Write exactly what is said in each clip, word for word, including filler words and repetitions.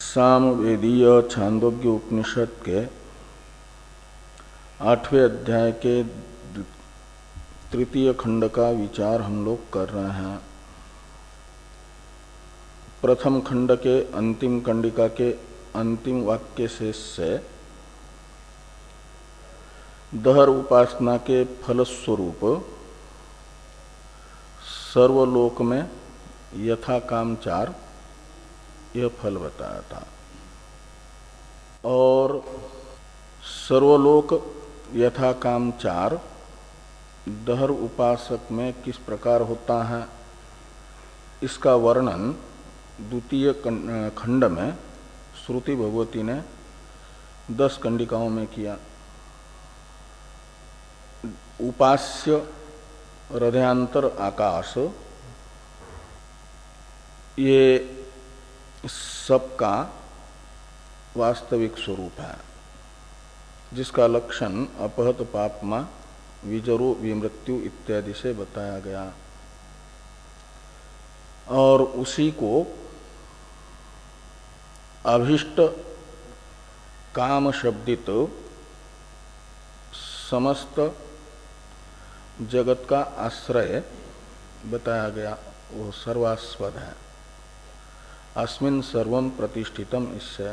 सामवेदीय छांदोग्य उपनिषद के आठवें अध्याय के तृतीय खंड का विचार हम लोग कर रहे हैं। प्रथम खंड के अंतिम कंडिका के अंतिम वाक्य शेष से दहर उपासना के फलस्वरूप सर्वलोक में यथा कामचार यह फल बताया था और सर्वलोक यथा कामचार दहर उपासक में किस प्रकार होता है इसका वर्णन द्वितीय खंड में श्रुति भगवती ने दस कंडिकाओं में किया। उपास्य हृदयांतर आकाश ये सबका वास्तविक स्वरूप है, जिसका लक्षण अपहत पापमा विजरो विमृत्यु इत्यादि से बताया गया और उसी को अभिष्ट काम शब्दित समस्त जगत का आश्रय बताया गया, वो सर्वास्पद है। अस्मिन् सर्वम प्रतिष्ठितम, इससे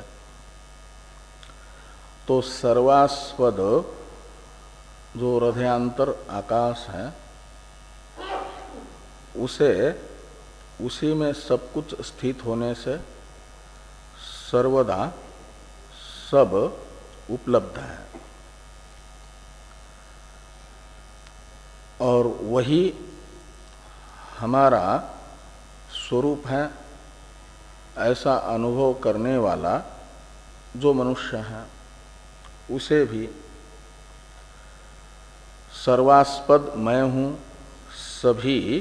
तो सर्वास्पद जो हृदयांतर आकाश है उसे उसी में सब कुछ स्थित होने से सर्वदा सब उपलब्ध है और वही हमारा स्वरूप है, ऐसा अनुभव करने वाला जो मनुष्य है उसे भी सर्वास्पद मैं हूँ, सभी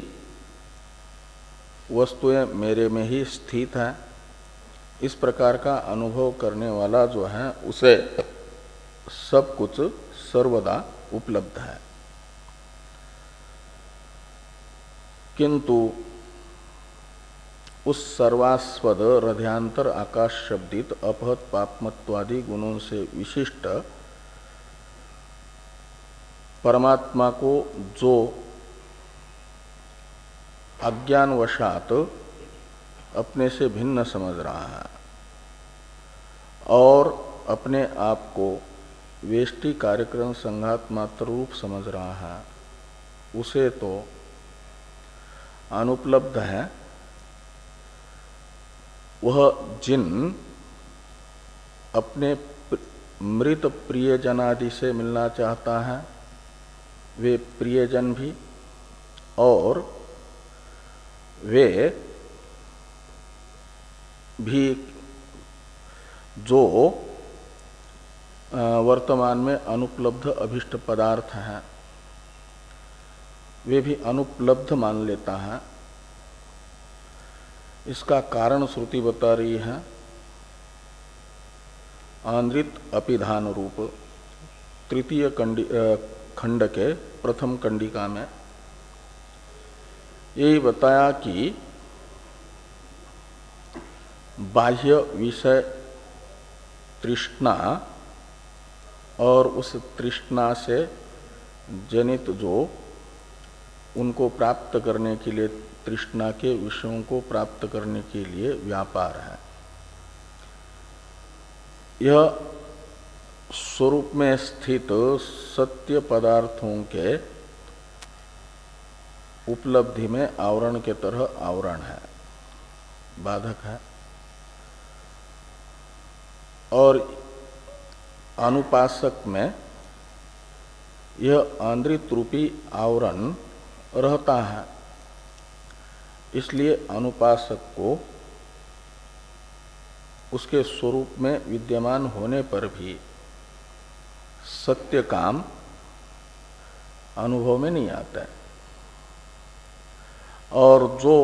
वस्तुएं मेरे में ही स्थित हैं, इस प्रकार का अनुभव करने वाला जो है उसे सब कुछ सर्वदा उपलब्ध है। किंतु उस सर्वास्पद हृदयांतर आकाश शब्दित अपहत पापमत्वादि गुणों से विशिष्ट परमात्मा को जो अज्ञानवशात अपने से भिन्न समझ रहा है और अपने आप को वेष्टि कार्यक्रम संघात मात्र रूप समझ रहा है, उसे तो अनुपलब्ध है। वह जिन अपने मृत प्रियजनादि से मिलना चाहता है वे प्रियजन भी और वे भी जो वर्तमान में अनुपलब्ध अभिष्ट पदार्थ हैं वे भी अनुपलब्ध मान लेता है। इसका कारण श्रुति बता रही है आंद्रित अपिधान रूप तृतीय खंड के प्रथम कंडिका में यही बताया कि बाह्य विषय तृष्णा और उस तृष्णा से जनित जो उनको प्राप्त करने के लिए तृष्णा के विषयों को प्राप्त करने के लिए व्यापार है, यह स्वरूप में स्थित सत्य पदार्थों के उपलब्धि में आवरण के तरह आवरण है, बाधक है और अनुपासक में यह आंद्रित रूपी आवरण रहता है। इसलिए अनुपासक को उसके स्वरूप में विद्यमान होने पर भी सत्य काम अनुभव में नहीं आता है और जो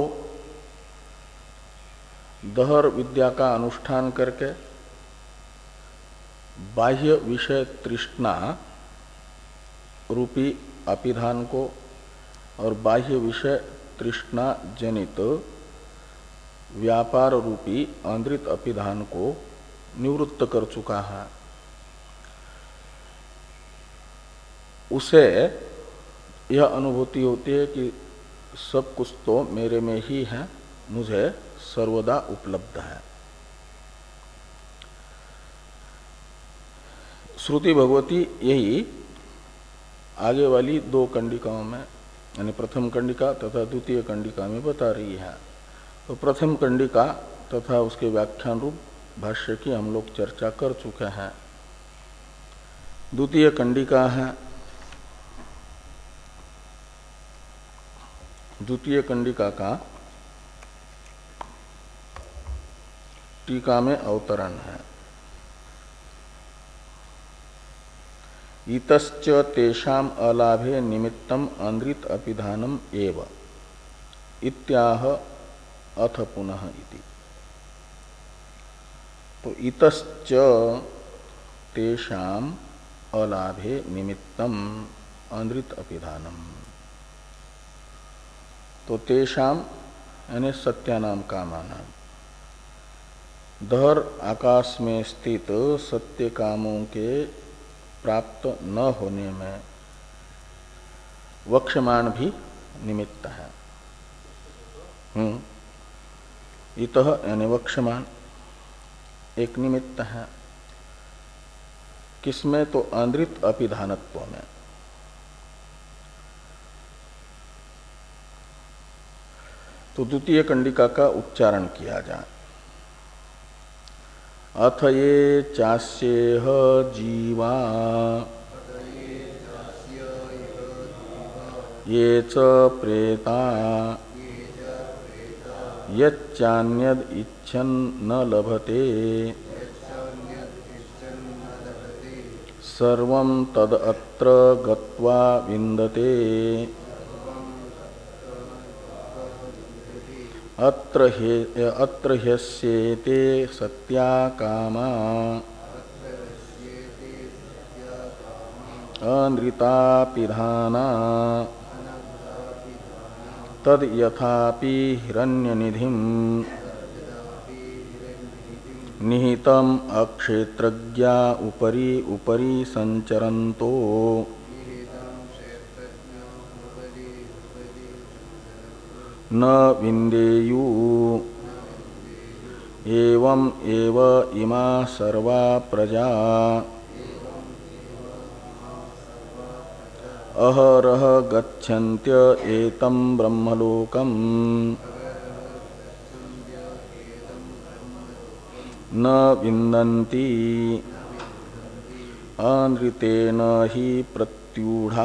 दहर विद्या का अनुष्ठान करके बाह्य विषय तृष्णा रूपी अपिधान को और बाह्य विषय तृष्णा जनित व्यापार रूपी आंद्रित अपिधान को निवृत्त कर चुका है, उसे यह अनुभूति होती है कि सब कुछ तो मेरे में ही है, मुझे सर्वदा उपलब्ध है। श्रुति भगवती यही आगे वाली दो कंडिकाओं में, यानी प्रथम कंडिका तथा द्वितीय कंडिका में बता रही है। तो प्रथम कंडिका तथा उसके व्याख्यान रूप भाष्य की हम लोग चर्चा कर चुके हैं। द्वितीय कंडिका है, द्वितीय कंडिका का टीका में अवतरण है। इतश्च तेषाम अलाभे निमित्तम आंद्रित अपिधानम एव इत्याह अथ पुनः इति। तो इतश्च तेषाम अलाभे निमित्तम आंद्रित अपिधानम, तो तेषाम यानी सत्यानाम कामानाम, दहर आकाश में स्थित सत्य कामों के प्राप्त न होने में वक्षमान भी निमित्त है। हम्म इतः यानी वक्षमान एक निमित्त है, किसमें? तो आंद्रित अपिधानत्व में। तो द्वितीय कंडिका का उच्चारण किया जाए। अथ ये चास्येह जीवा ये च प्रेता यच्चान्यद् इच्छन् न लभते सर्वं तदत्र गत्वा विन्दते अत्र हे अत्र ह्यस्येते सत्या कामा अनृतापिधाना तद यथापि हिरण्यनिधिं निहितम् अक्षेत्रज्ञा उपरि उपरि संचरन्तो न विन्देयु एवं एव इमा सर्वा प्रजा अहरह गच्छन्त्य एतं ब्रह्मलोकम् न विन्दन्ति अनृतेन हि प्रत्यूढ़ा।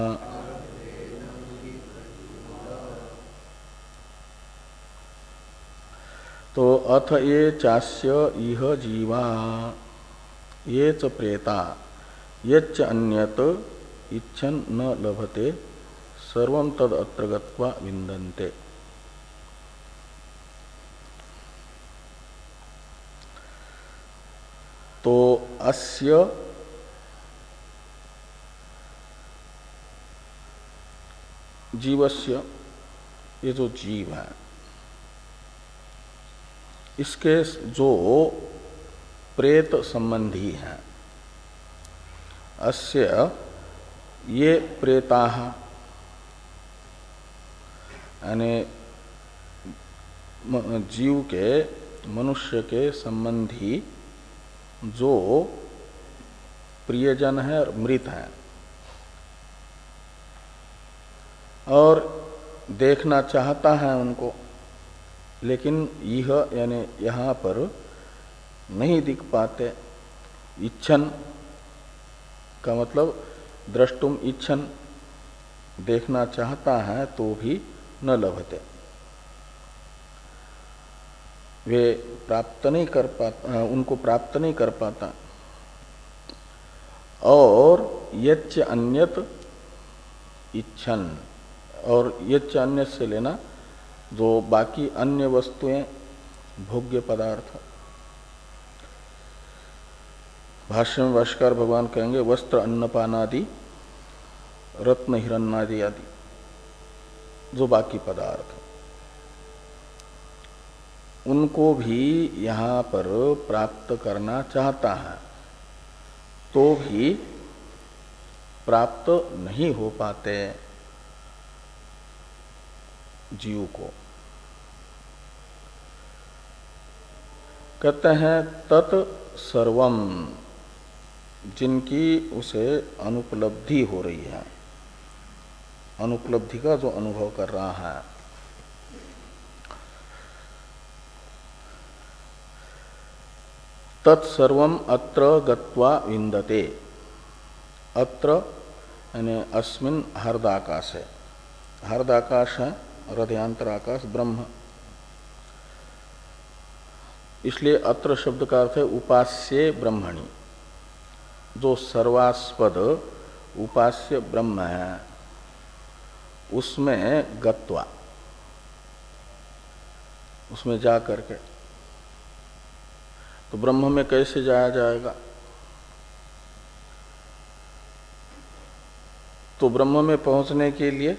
तो अथ ये चास्य इह जीवा ये च प्रेता यच्च अन्यत इच्छन न लभते सर्वं तद अत्र गत्वा विन्दन्ते। तो अस्य जीवस्य, ये जो जीव है, इसके जो प्रेत संबंधी हैं, अस्य ये प्रेताः यानी जीव के, मनुष्य के संबंधी जो प्रियजन है और मृत है और देखना चाहता है उनको, लेकिन यह यानी यहाँ पर नहीं दिख पाते। इच्छन का मतलब द्रष्टुम इच्छन, देखना चाहता है तो भी न लभते, वे प्राप्त नहीं कर पाता, उनको प्राप्त नहीं कर पाता। और यच्च अन्यत इच्छन, और यच्च अन्यत से लेना जो बाकी अन्य वस्तुएं, भोग्य पदार्थ। भाष्य में भाष्यकार भगवान कहेंगे वस्त्र अन्नपानादि रत्न हिरण्यनादि आदि जो बाकी पदार्थ। उनको भी यहाँ पर प्राप्त करना चाहता है तो भी प्राप्त नहीं हो पाते जीव को। कहते हैं तत् सर्वम, जिनकी उसे अनुपलब्धि हो रही है, अनुपलब्धि का जो अनुभव कर रहा है, तत्सर्वम अत्र गत्वा विन्दते। अत्र यानी अस्मिन् हृदाकाश है, हृदाकाश है हृदयांतर आकाश ब्रह्म, इसलिए अत्र शब्द का अर्थ है उपास्य ब्रह्मणि, जो सर्वास्पद उपास्य ब्रह्म है उसमें गत्वा, उसमें जा करके। तो ब्रह्म में कैसे जाया जाएगा? तो ब्रह्म में पहुंचने के लिए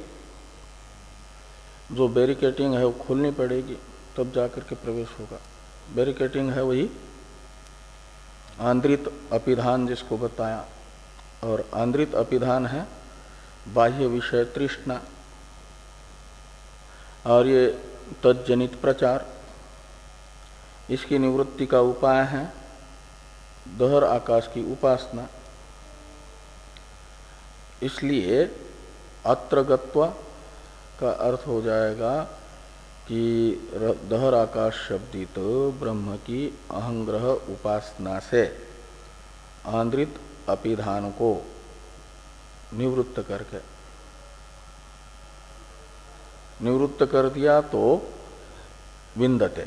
जो बैरिकेटिंग है वो खोलनी पड़ेगी, तब जाकर के प्रवेश होगा। बैरिकेटिंग है वही आंद्रित अपिधान जिसको बताया, और आंद्रित अपिधान है बाह्य विषय तृष्णा, और ये तज्जनित प्रचार, इसकी निवृत्ति का उपाय है दहर आकाश की उपासना। इसलिए अत्र गत्वा का अर्थ हो जाएगा कि दहर आकाश शब्दित ब्रह्म की अहंग्रह उपासना से आंद्रित अपिधान को निवृत्त करके, निवृत्त कर दिया तो विन्दते,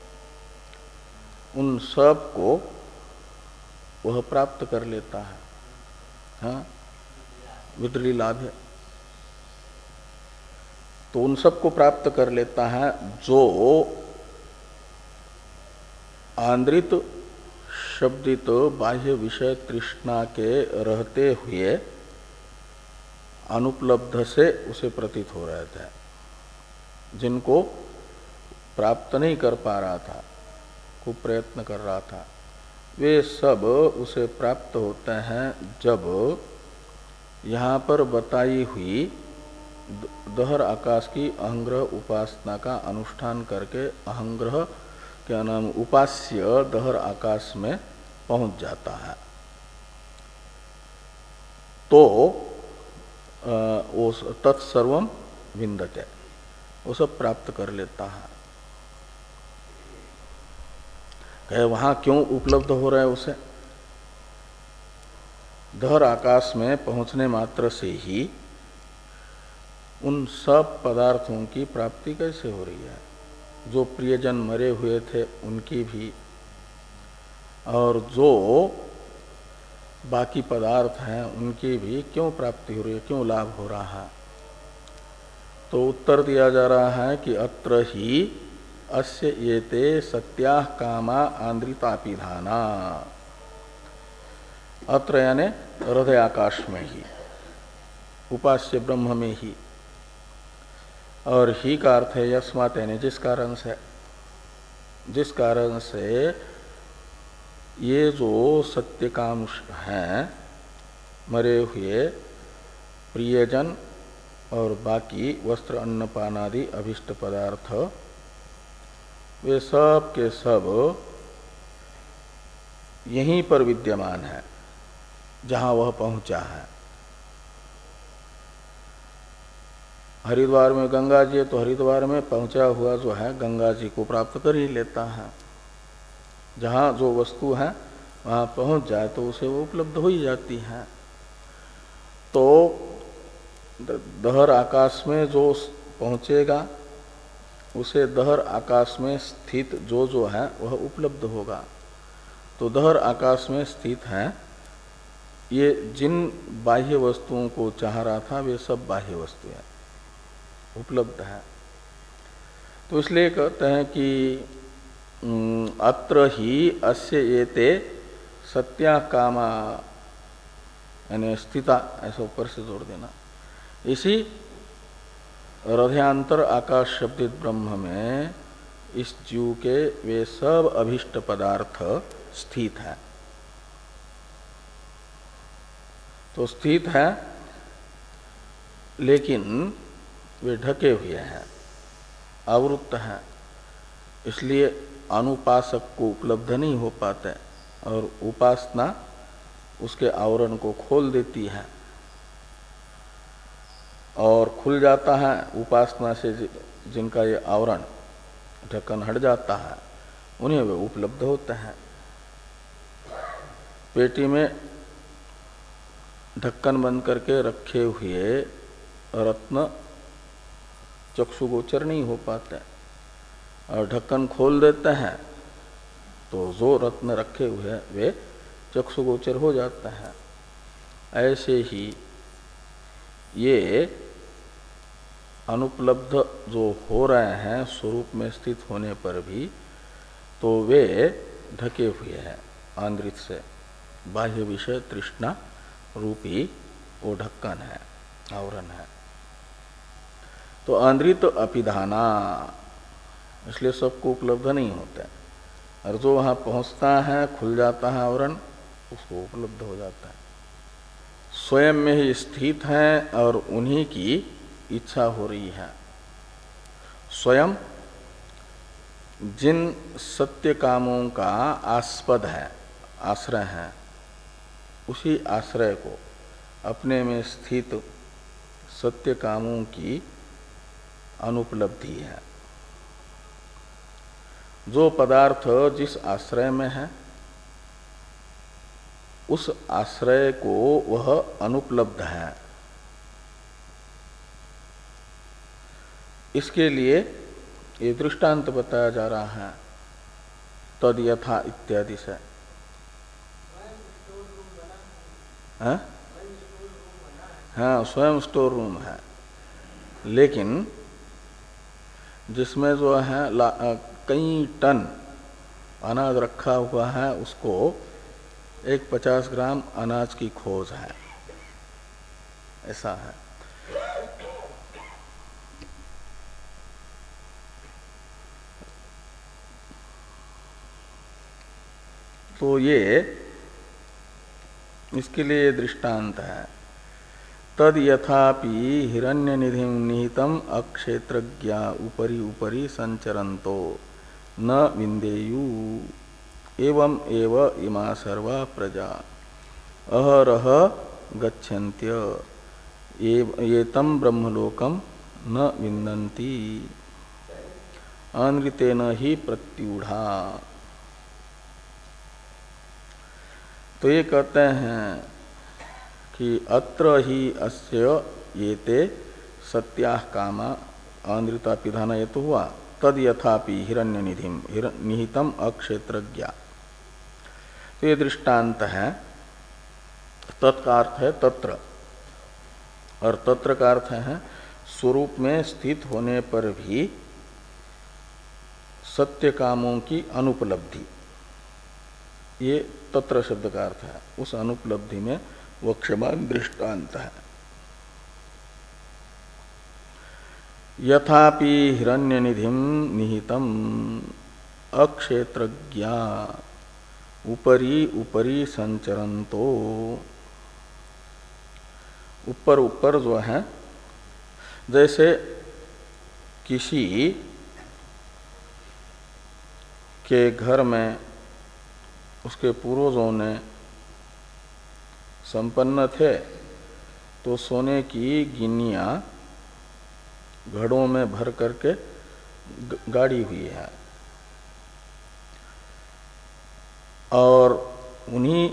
उन सब को वह प्राप्त कर लेता है। हाँ, विद्री लाभ है, तो उन सब को प्राप्त कर लेता है जो आंद्रित शब्दित बाह्य विषय तृष्णा के रहते हुए अनुपलब्ध से उसे प्रतीत हो रहे थे, जिनको प्राप्त नहीं कर पा रहा था, खूब प्रयत्न कर रहा था, वे सब उसे प्राप्त होते हैं जब यहाँ पर बताई हुई दहर आकाश की अहंग्रह उपासना का अनुष्ठान करके अहंग्रह क्या नाम उपास्य दहर आकाश में पहुंच जाता है, तो वो तत्सर्वम विन्दते, वो सब प्राप्त कर लेता है। कहे वहां क्यों उपलब्ध हो रहा है उसे? दहर आकाश में पहुंचने मात्र से ही उन सब पदार्थों की प्राप्ति कैसे हो रही है? जो प्रियजन मरे हुए थे उनकी भी, और जो बाकी पदार्थ हैं उनकी भी क्यों प्राप्ति हो रही है, क्यों लाभ हो रहा है? तो उत्तर दिया जा रहा है कि अत्र ही अस्य येते सत्याः कामा आंद्रितापिधाना। अत्र यानी हृदय आकाश में ही, उपास्य ब्रह्म में ही, और ही का अर्थ है यस्मात् यानी जिस कारण से, जिस कारण से ये जो सत्य काम हैं मरे हुए प्रियजन और बाकी वस्त्र अन्न पान आदि अभिष्ट पदार्थ, वे सब के सब यहीं पर विद्यमान है जहां वह पहुंचा है। हरिद्वार में गंगा जी है तो हरिद्वार में पहुंचा हुआ जो है गंगा जी को प्राप्त कर ही लेता है। जहां जो वस्तु है वहां पहुंच जाए तो उसे वो उपलब्ध हो ही जाती है। तो दहर आकाश में जो पहुंचेगा उसे दहर आकाश में स्थित जो जो है वह उपलब्ध होगा। तो दहर आकाश में स्थित है, ये जिन बाह्य वस्तुओं को चाह रहा था वे सब बाह्य वस्तुएं उपलब्ध है। तो इसलिए कहते हैं कि अत्र ही अस्य एते सत्या कामा यानी स्थिता, ऐसा ऊपर से जोड़ देना। इसी हृदयांतर आकाश शब्दित ब्रह्म में इस जीव के वे सब अभिष्ट पदार्थ स्थित हैं। तो स्थित है लेकिन वे ढके हुए हैं, आवृत्त हैं, इसलिए अनुपासक को उपलब्ध नहीं हो पाते और उपासना उसके आवरण को खोल देती है और खुल जाता है। उपासना से जिनका ये आवरण ढक्कन हट जाता है उन्हें वे उपलब्ध होते हैं। पेटी में ढक्कन बंद करके रखे हुए रत्न चक्षुगोचर नहीं हो पाते और ढक्कन खोल देते हैं तो जो रत्न रखे हुए हैं वे चक्षुगोचर हो जाता है। ऐसे ही ये अनुपलब्ध जो हो रहे हैं स्वरूप में स्थित होने पर भी, तो वे ढके हुए हैं आंद्रित से। बाह्य विषय तृष्णा रूपी वो ढक्कन है, आवरण है। तो आंद्रित अपिधाना, इसलिए सबको उपलब्ध नहीं होते, और जो वहां पहुंचता है खुल जाता है आवरण, उसको उपलब्ध हो जाता है। स्वयं में ही स्थित है और उन्हीं की इच्छा हो रही है। स्वयं जिन सत्य कामों का आस्पद है, आश्रय है, उसी आश्रय को अपने में स्थित सत्य कामों की अनुपलब्धि है। जो पदार्थ जिस आश्रय में है उस आश्रय को वह अनुपलब्ध है। इसके लिए ये दृष्टांत बताया जा रहा है तद यथा इत्यादि से। हाँ हाँ, स्वयं स्टोर रूम है, लेकिन जिसमें जो है कई टन अनाज रखा हुआ है, उसको एक पचास ग्राम अनाज की खोज है, ऐसा है। तो ये इसके लिए दृष्टांत है। तद यथापि हिरण्य निधि निहितम अक्षेत्रज्ञा उपरि उपरि संचरंतो न विंदेयु एवं एव इमा सर्वा प्रजा अहरह गच्छन्त्य ये तम ब्रह्मलोकम न विन्दन्ति अनृतेन ही प्रत्यूढ़ा। तो ये कहते हैं कि अत्र ही अस्य येते सत्याः कामा अनृता पिधान ये तो हुआ। तद यथापि हिरण्य निधिम निहितम अक्षेत्रज्ञा, तो ये दृष्टांत है। तत्का अर्थ है तत्र, और तत्र का अर्थ है स्वरूप में स्थित होने पर भी सत्य कामों की अनुपलब्धि। ये तत्र शब्द का अर्थ है, उस अनुपलब्धि में वक्ष्यमान दृष्टांत है। यथापि हिरण्य निधिम निहितम अक्षेत्रज्ञा उपरी उपरी संचरंतो, ऊपर ऊपर जो है, जैसे किसी के घर में उसके पूर्वजों ने संपन्न थे तो सोने की गिन्नियां घड़ों में भर करके गाड़ी हुई है, और उन्हीं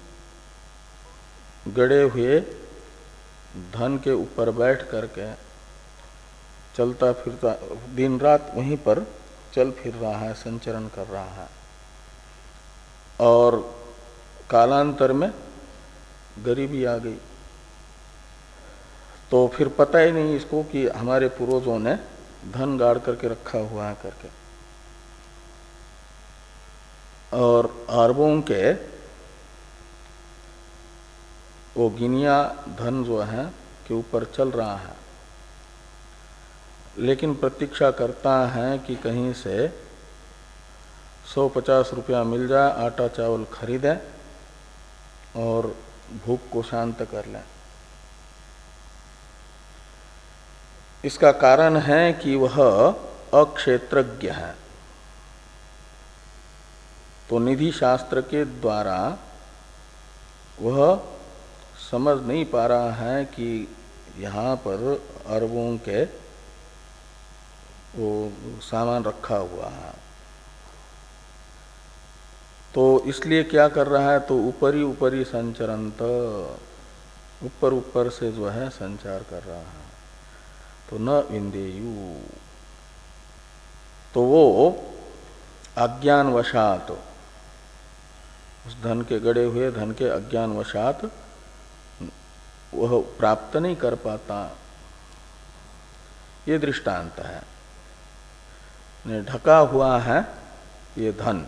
गड़े हुए धन के ऊपर बैठ करके चलता फिरता दिन रात वहीं पर चल फिर रहा है, संचरण कर रहा है। और कालांतर में गरीबी आ गई तो फिर पता ही नहीं इसको कि हमारे पूर्वजों ने धन गाड़ करके रखा हुआ है करके, और अरबों के वो गिनिया धन जो है के ऊपर चल रहा है, लेकिन प्रतीक्षा करता है कि कहीं से सौ पचास रुपया मिल जाए, आटा चावल खरीदें और भूख को शांत कर लें। इसका कारण है कि वह अक्षेत्रज्ञ है। तो निधि शास्त्र के द्वारा वह समझ नहीं पा रहा है कि यहाँ पर अरबों के वो सामान रखा हुआ है, तो इसलिए क्या कर रहा है, तो ऊपरी ऊपरी संचरंत, ऊपर ऊपर से जो है संचार कर रहा है। तो न विंदेयु, तो वो अज्ञानवशात, उस धन के गड़े हुए धन के अज्ञानवशात वह प्राप्त नहीं कर पाता। ये दृष्टांत है। ढका हुआ है ये धन,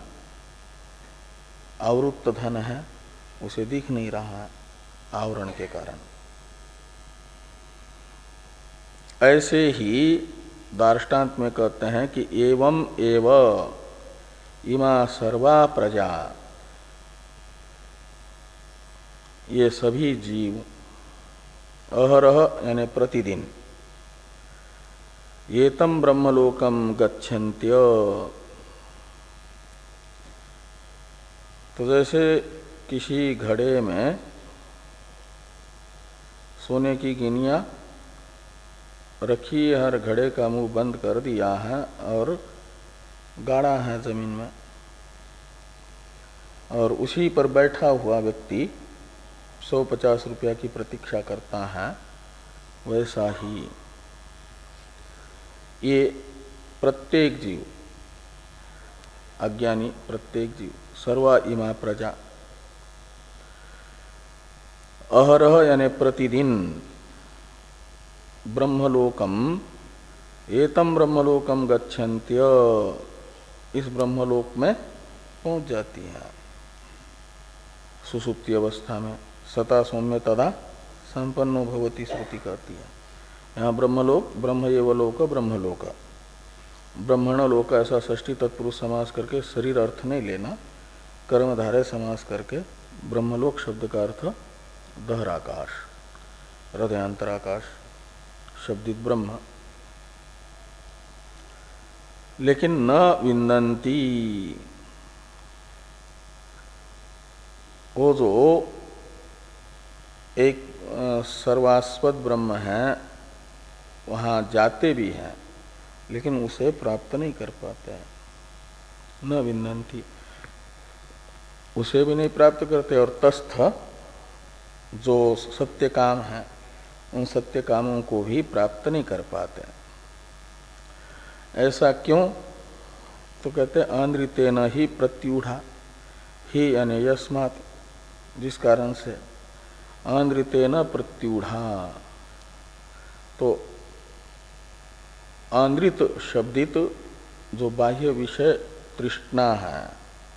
आवृत्त धन है, उसे दिख नहीं रहा है आवरण के कारण। ऐसे ही दार्ष्टान्त में कहते हैं कि एवं एव इमा सर्वा प्रजा, ये सभी जीव अहरह यानी प्रतिदिन एतम ब्रह्मलोकम गच्छन्त्य, तो जैसे किसी घड़े में सोने की गिनिया रखी, हर घड़े का मुंह बंद कर दिया है और गाड़ा है जमीन में, और उसी पर बैठा हुआ व्यक्ति सौ पचास रुपया की प्रतीक्षा करता है, वैसा ही ये प्रत्येक जीव, अज्ञानी प्रत्येक जीव, सर्वा इमा प्रजा, अहरह यानी प्रतिदिन ब्रह्मलोकम, एतम ब्रह्मलोकम गच्छन्त्य, इस ब्रह्मलोक में पहुंच जाती है सुसुप्ति अवस्था में। सता सौम्य तदा संपन्नो भवती श्रुति कहती है। यहाँ ब्रह्मलोक, ब्रह्म एव लोक, ब्रह्मलोक, ब्रह्मण लोक ऐसा षष्ठी तत्पुरुष समास करके शरीर अर्थ नहीं लेना, कर्मधारय समास करके ब्रह्मलोक शब्द का अर्थ दहराकाश, हृदयांतराकाश शब्दित ब्रह्म। लेकिन न विन्दन्ति, वो जो एक सर्वास्पद ब्रह्म है वहाँ जाते भी हैं लेकिन उसे प्राप्त नहीं कर पाते हैं। न विन्दन्ति, उसे भी नहीं प्राप्त करते, और तस्थ जो सत्य काम है उन सत्य कामों को भी प्राप्त नहीं कर पाते। ऐसा क्यों? तो कहते आंद्रितेन ही प्रत्यूढ़ा, ही यानी यस्मात्, जिस कारण से, आंद्रितेन प्रत्यूढ़ा। तो आंद्रित शब्दित जो बाह्य विषय तृष्णा है,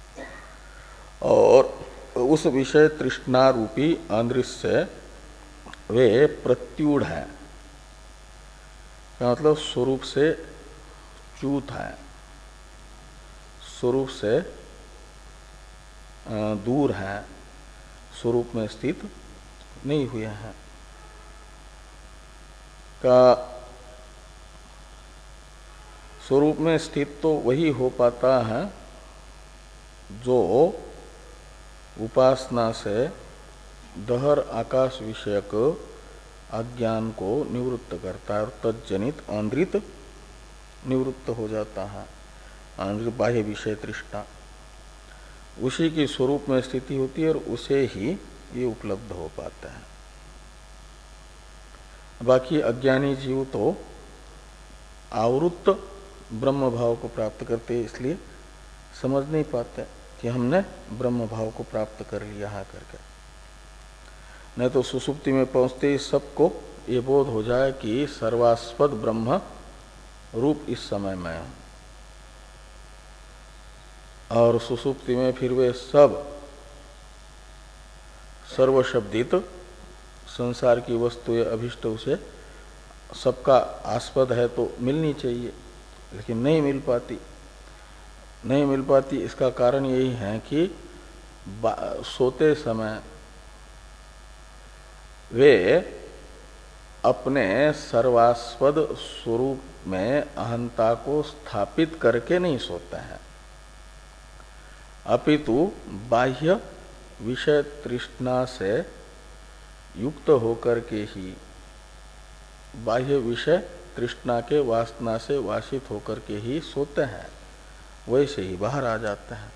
और उस विषय तृष्णा रूपी आंद्रित से वे प्रत्यूढ़ हैं, मतलब स्वरूप से च्यूत है, स्वरूप से दूर है, स्वरूप में स्थित नहीं हुए हैं। का स्वरूप में स्थित तो वही हो पाता है जो उपासना से दहर आकाश विषयक अज्ञान को निवृत्त करता है, और तज्जनित आंद्रित निवृत्त हो जाता है। आंद्रित बाह्य विषय तृष्णा उसी की स्वरूप में स्थिति होती है, और उसे ही ये उपलब्ध हो पाता है। बाकी अज्ञानी जीव तो आवृत्त ब्रह्म भाव को प्राप्त करते, इसलिए समझ नहीं पाते कि हमने ब्रह्म भाव को प्राप्त कर लिया है करके। नहीं तो सुसुप्ति में पहुंचते ही सबको ये बोध हो जाए कि सर्वास्पद ब्रह्म रूप इस समय में है, और सुसुप्ति में फिर वे सब सर्वशब्दित संसार की वस्तु अभिष्ट उसे सबका आस्पद है तो मिलनी चाहिए, लेकिन नहीं मिल पाती। नहीं मिल पाती, इसका कारण यही है कि सोते समय वे अपने सर्वास्पद स्वरूप में अहंता को स्थापित करके नहीं सोते हैं, अपितु बाह्य विषय तृष्णा से युक्त होकर के ही, बाह्य विषय तृष्णा के वासना से वासित होकर के ही सोते हैं, वैसे ही बाहर आ जाते हैं।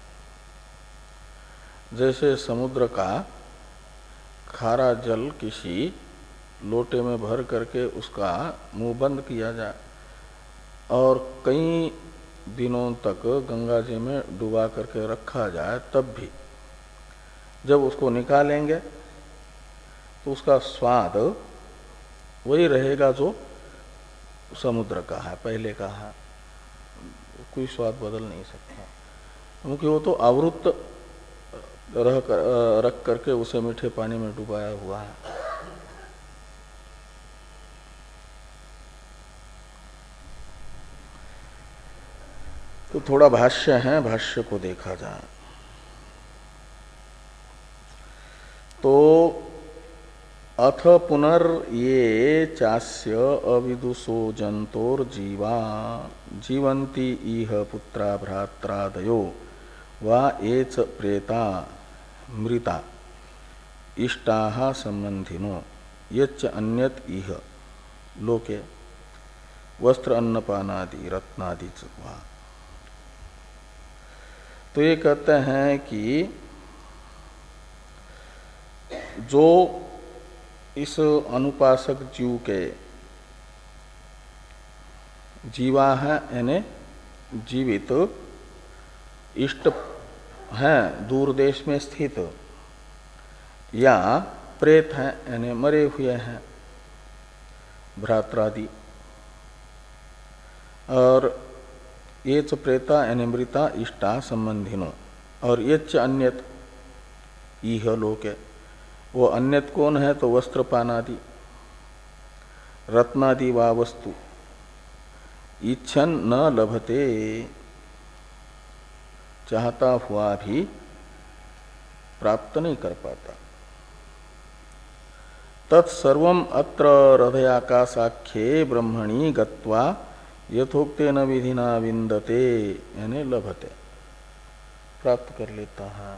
जैसे समुद्र का खारा जल किसी लोटे में भर करके उसका मुंह बंद किया जाए और कई दिनों तक गंगा जी में डुबा करके रखा जाए, तब भी जब उसको निकालेंगे तो उसका स्वाद वही रहेगा जो समुद्र का है, पहले का है, कोई स्वाद बदल नहीं सकता, क्योंकि वो तो आवृत रह कर, रख करके उसे मीठे पानी में डुबाया हुआ है। तो थोड़ा भाष्य है, भाष्य को देखा जाए तो अथ पुनर् ये चास्य अविदुषो जंतोर जीवा जीवंती इह पुत्रा भ्रात्रादयो वा एच प्रेता मृता इष्टाः संबंधिनो यच्च अन्यत इह लोके वस्त्र अन्नपानादि रत्नादि वा। तो ये कहते हैं कि जो इस अनुपासक जीव के जीवा है यानी जीवित इष्ट हैं दूर देश में स्थित, या प्रेत हैं यानी मरे हुए हैं भ्रात्रादि, और ये च प्रेता यानी मृता इष्टा संबंधिनो, और ये च अन्यत इह लोके, वो अन्यत कौन है तो वस्त्रपानादि रत्नादि वा वस्तु इच्छन न लभते, चाहता हुआ भी प्राप्त नहीं कर पाता। तत्सर्वम अत्र हृदयाकाशाख्ये ब्रह्मणि गत्वा यथोक्तेन विधिना विन्दते यानी लभते, प्राप्त कर लेता है।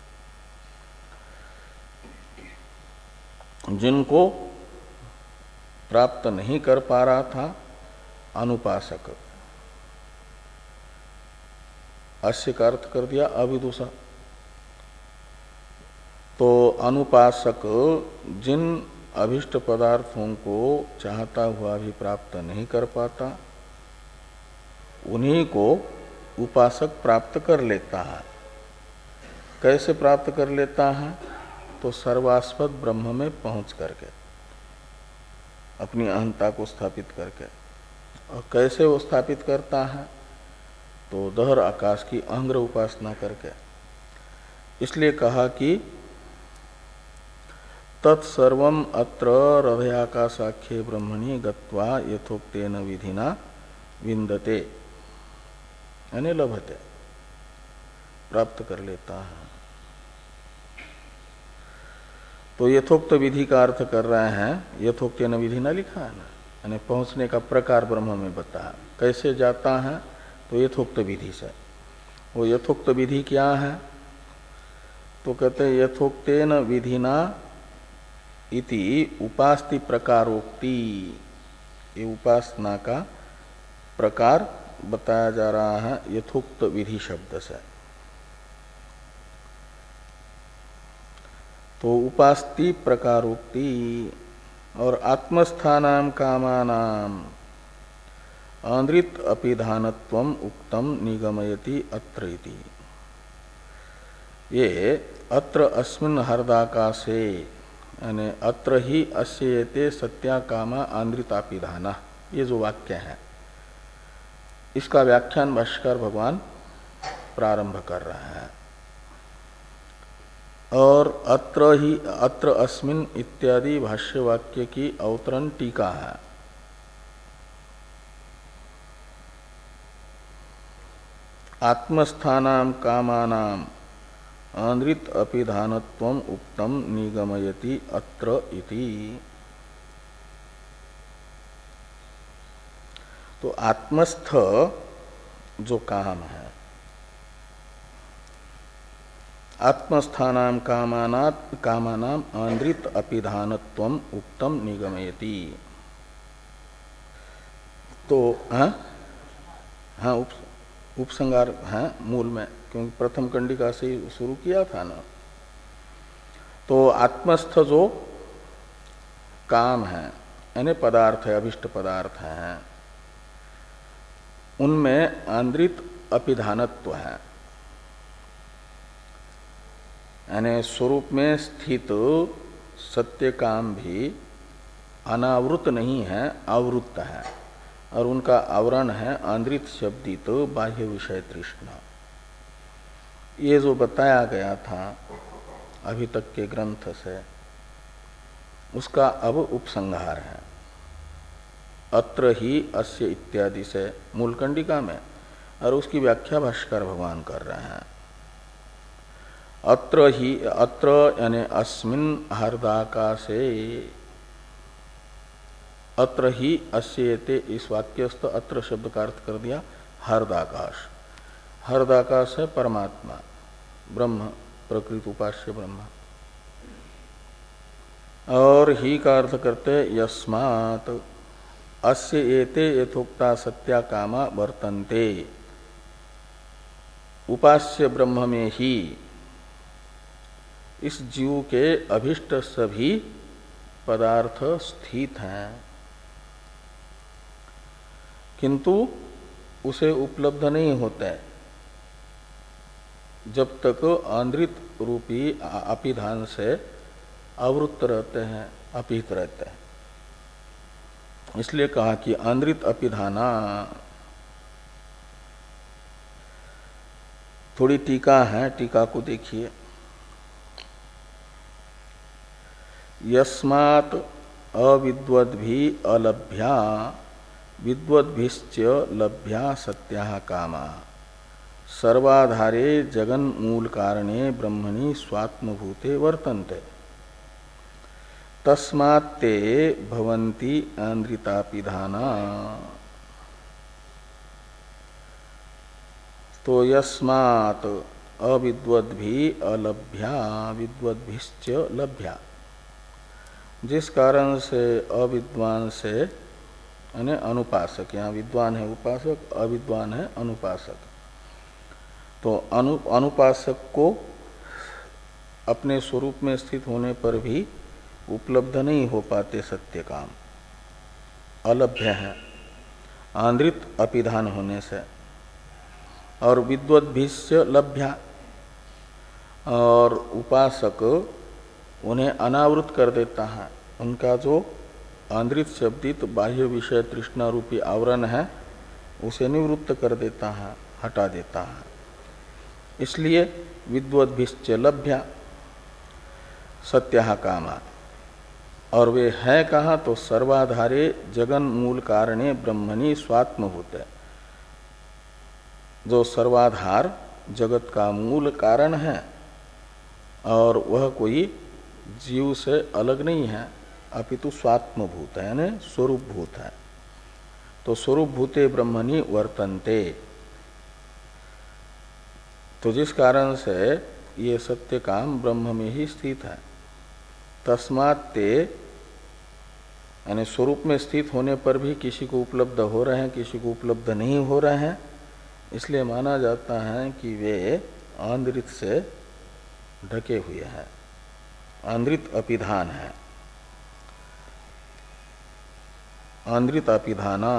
जिनको प्राप्त नहीं कर पा रहा था अनुपासक, अस्य का अर्थ कर दिया अविदुषा, तो अनुपासक जिन अभिष्ट पदार्थों को चाहता हुआ भी प्राप्त नहीं कर पाता, उन्हीं को उपासक प्राप्त कर लेता है। कैसे प्राप्त कर लेता है तो सर्वास्पद ब्रह्म में पहुंच करके, अपनी अहंता को स्थापित करके। और कैसे वो स्थापित करता है तो दहर आकाश की अहंग्र उपासना करके। इसलिए कहा कि तत्सर्वम अत्र हृदयाकाशाख्ये ब्रह्मणि गत्वा यथोक्तेन विधिना विन्दते यानी लभते, प्राप्त कर लेता है। तो यथोक्त विधि का अर्थ कर रहे हैं, यथोक्तेन विधिना लिखा है ना, यानी पहुंचने का प्रकार ब्रह्म में बताया। कैसे जाता है तो यथोक्त विधि से। वो यथोक्त विधि क्या है तो कहते हैं यथोक्तेन विधिना इति उपास्ति प्रकारोक्ति, ये उपासना का प्रकार बताया जा रहा है यथोक्त विधि शब्द से। तो उपास्ति प्रकारोक्ति और आत्मस्थानाम कामानाम अनृत अपिधानत्वम उक्तम निगमयति अत्र इति। ये अत्र अस्मिन् हृदाकाशे यानी अत्र ही अस्येते सत्या कामा आंद्रितापिधाना, ये जो वाक्य है इसका व्याख्यान भाष्यकार भगवान प्रारंभ कर रहे हैं। और अत्र ही अत्र अस्मिन् इत्यादि भाष्य वाक्य की अवतरण टीका है। आत्मस्थानाम कामानाम आंद्रित अपिधानत्वम उक्तम निगमयति अत्र इति। तो आत्मस्थ जो काम है, आत्मस्थानाम कामानात कामानाम आंद्रित अपिधानत्वम उक्तम निगमयति। तो हाँ हाँ उप, उपसंगार है मूल में, क्योंकि प्रथम कंडिका से ही शुरू किया था ना। तो आत्मस्थ जो काम है यानी पदार्थ है, अभिष्ट पदार्थ है, उनमें आंद्रित अपिधानत्व है, यानी स्वरूप में स्थित सत्य काम भी अनावृत नहीं है, आवृत्त है, और उनका आवरण है आंद्रित शब्दित बाह्य विषय तृष्णा। ये जो बताया गया था अभी तक के ग्रंथ से, उसका अब उपसंहार है अत्र ही अस्य इत्यादि से मूल कंडिका में, और उसकी व्याख्या भाष्कर भगवान कर रहे हैं। अत्र ही, अत्र यानी अस्मिन हर्दाकाशे, अत्र ही अस्येते, इस वाक्यस्थ अत्र शब्द का अर्थ कर दिया हर्दाकाश। हर्दाकाश है परमात्मा, ब्रह्म, प्रकृत उपास्य ब्रह्म। और ही का अर्थ करते यस्मात् अस्य एते यथोक्ता सत्या कामा वर्तन्ते। उपास्य ब्रह्म में ही इस जीव के अभिष्ट सभी पदार्थ स्थित हैं, किंतु उसे उपलब्ध नहीं होते जब तक आंद्रित रूपी अपिधान से आवृत्त रहते हैं, अपिहित रहते हैं। इसलिए कहा कि आंद्रित अपिधाना। थोड़ी टीका है, टीका को देखिए। यस्मात् अविद्वद्भि अलभ्या विद्वद्भिश्च लभ्या सत्याः कामा सर्वाधारे जगन मूल कारणे ब्रह्मणि स्वात्मभूते वर्तन्ते तस्मात्ते भवन्ति आंद्रितापिधाना। तो यस्मात् अविद्वद्भि अलभ्या विद्वद्भिश्च लभ्या, जिस कारण से अविद्वान से यानी अनुपासक, यहाँ विद्वान है उपासक, अविद्वान है अनुपासक, तो अनु अनुपासक को अपने स्वरूप में स्थित होने पर भी उपलब्ध नहीं हो पाते सत्य काम, अलभ्य है आंद्रित अपिधान होने से। और विद्वद्भिश्च लभ्या, और उपासक उन्हें अनावृत कर देता है, उनका जो आंद्रित शब्दित बाह्य विषय तृष्णा रूपी आवरण है उसे निवृत्त कर देता है, हटा देता है। इसलिए विद्वद्भिश्च लभ्या सत्याः कामा। और वे है कहाँ? तो सर्वाधारे जगन मूल कारणे ब्रह्मणि स्वात्मभूत, जो सर्वाधार जगत का मूल कारण है, और वह कोई जीव से अलग नहीं है, अपितु स्वात्मभूत है, यानी स्वरूपभूत है। तो स्वरूपभूते ब्रह्मणि वर्तन्ते, तो जिस कारण से ये सत्य काम ब्रह्म में ही स्थित है। तस्मात् ते, यानी स्वरूप में स्थित होने पर भी किसी को उपलब्ध हो रहे हैं, किसी को उपलब्ध नहीं हो रहे हैं, इसलिए माना जाता है कि वे आंद्रित से ढके हुए हैं, आंद्रित अपिधान है। आंद्रित अपिधाना।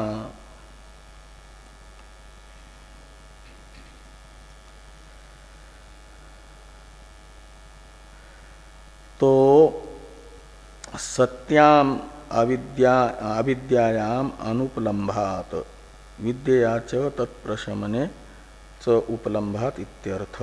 तो सत्याम अविद्या अविद्यायाम अनुपलम्भात विद्या च तत्प्रशमने च उपलम्भात इत्यर्थ।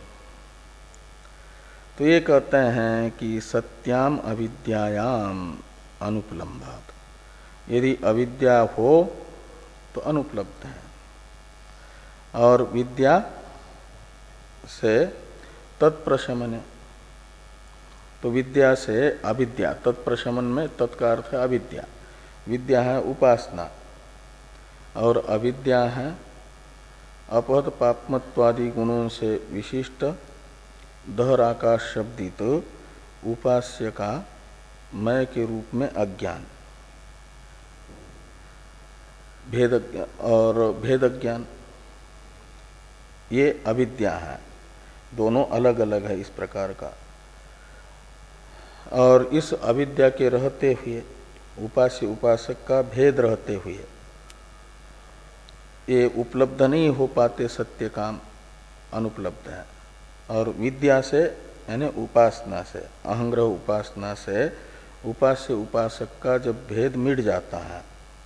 तो ये कहते हैं कि सत्याम अविद्यायाम अनुपलम्भात, यदि अविद्या हो तो अनुपलब्ध है, और विद्या से तत्प्रशमन, तो विद्या से अविद्या, तत्प्रशमन में तत्का अर्थ है अविद्या। विद्या है उपासना और अविद्या है अपहत पापमत्वादि गुणों से विशिष्ट दहर आकाश शब्दित उपास्य का मय के रूप में अज्ञान, भेद और भेद ज्ञान, ये अविद्या है। दोनों अलग अलग है इस प्रकार का। और इस अविद्या के रहते हुए उपास्य उपासक का भेद रहते हुए ये उपलब्ध नहीं हो पाते, सत्य काम अनुपलब्ध है। और विद्या से यानी उपासना से, अहंग्रह उपासना से उपास्य उपासक का जब भेद मिट जाता है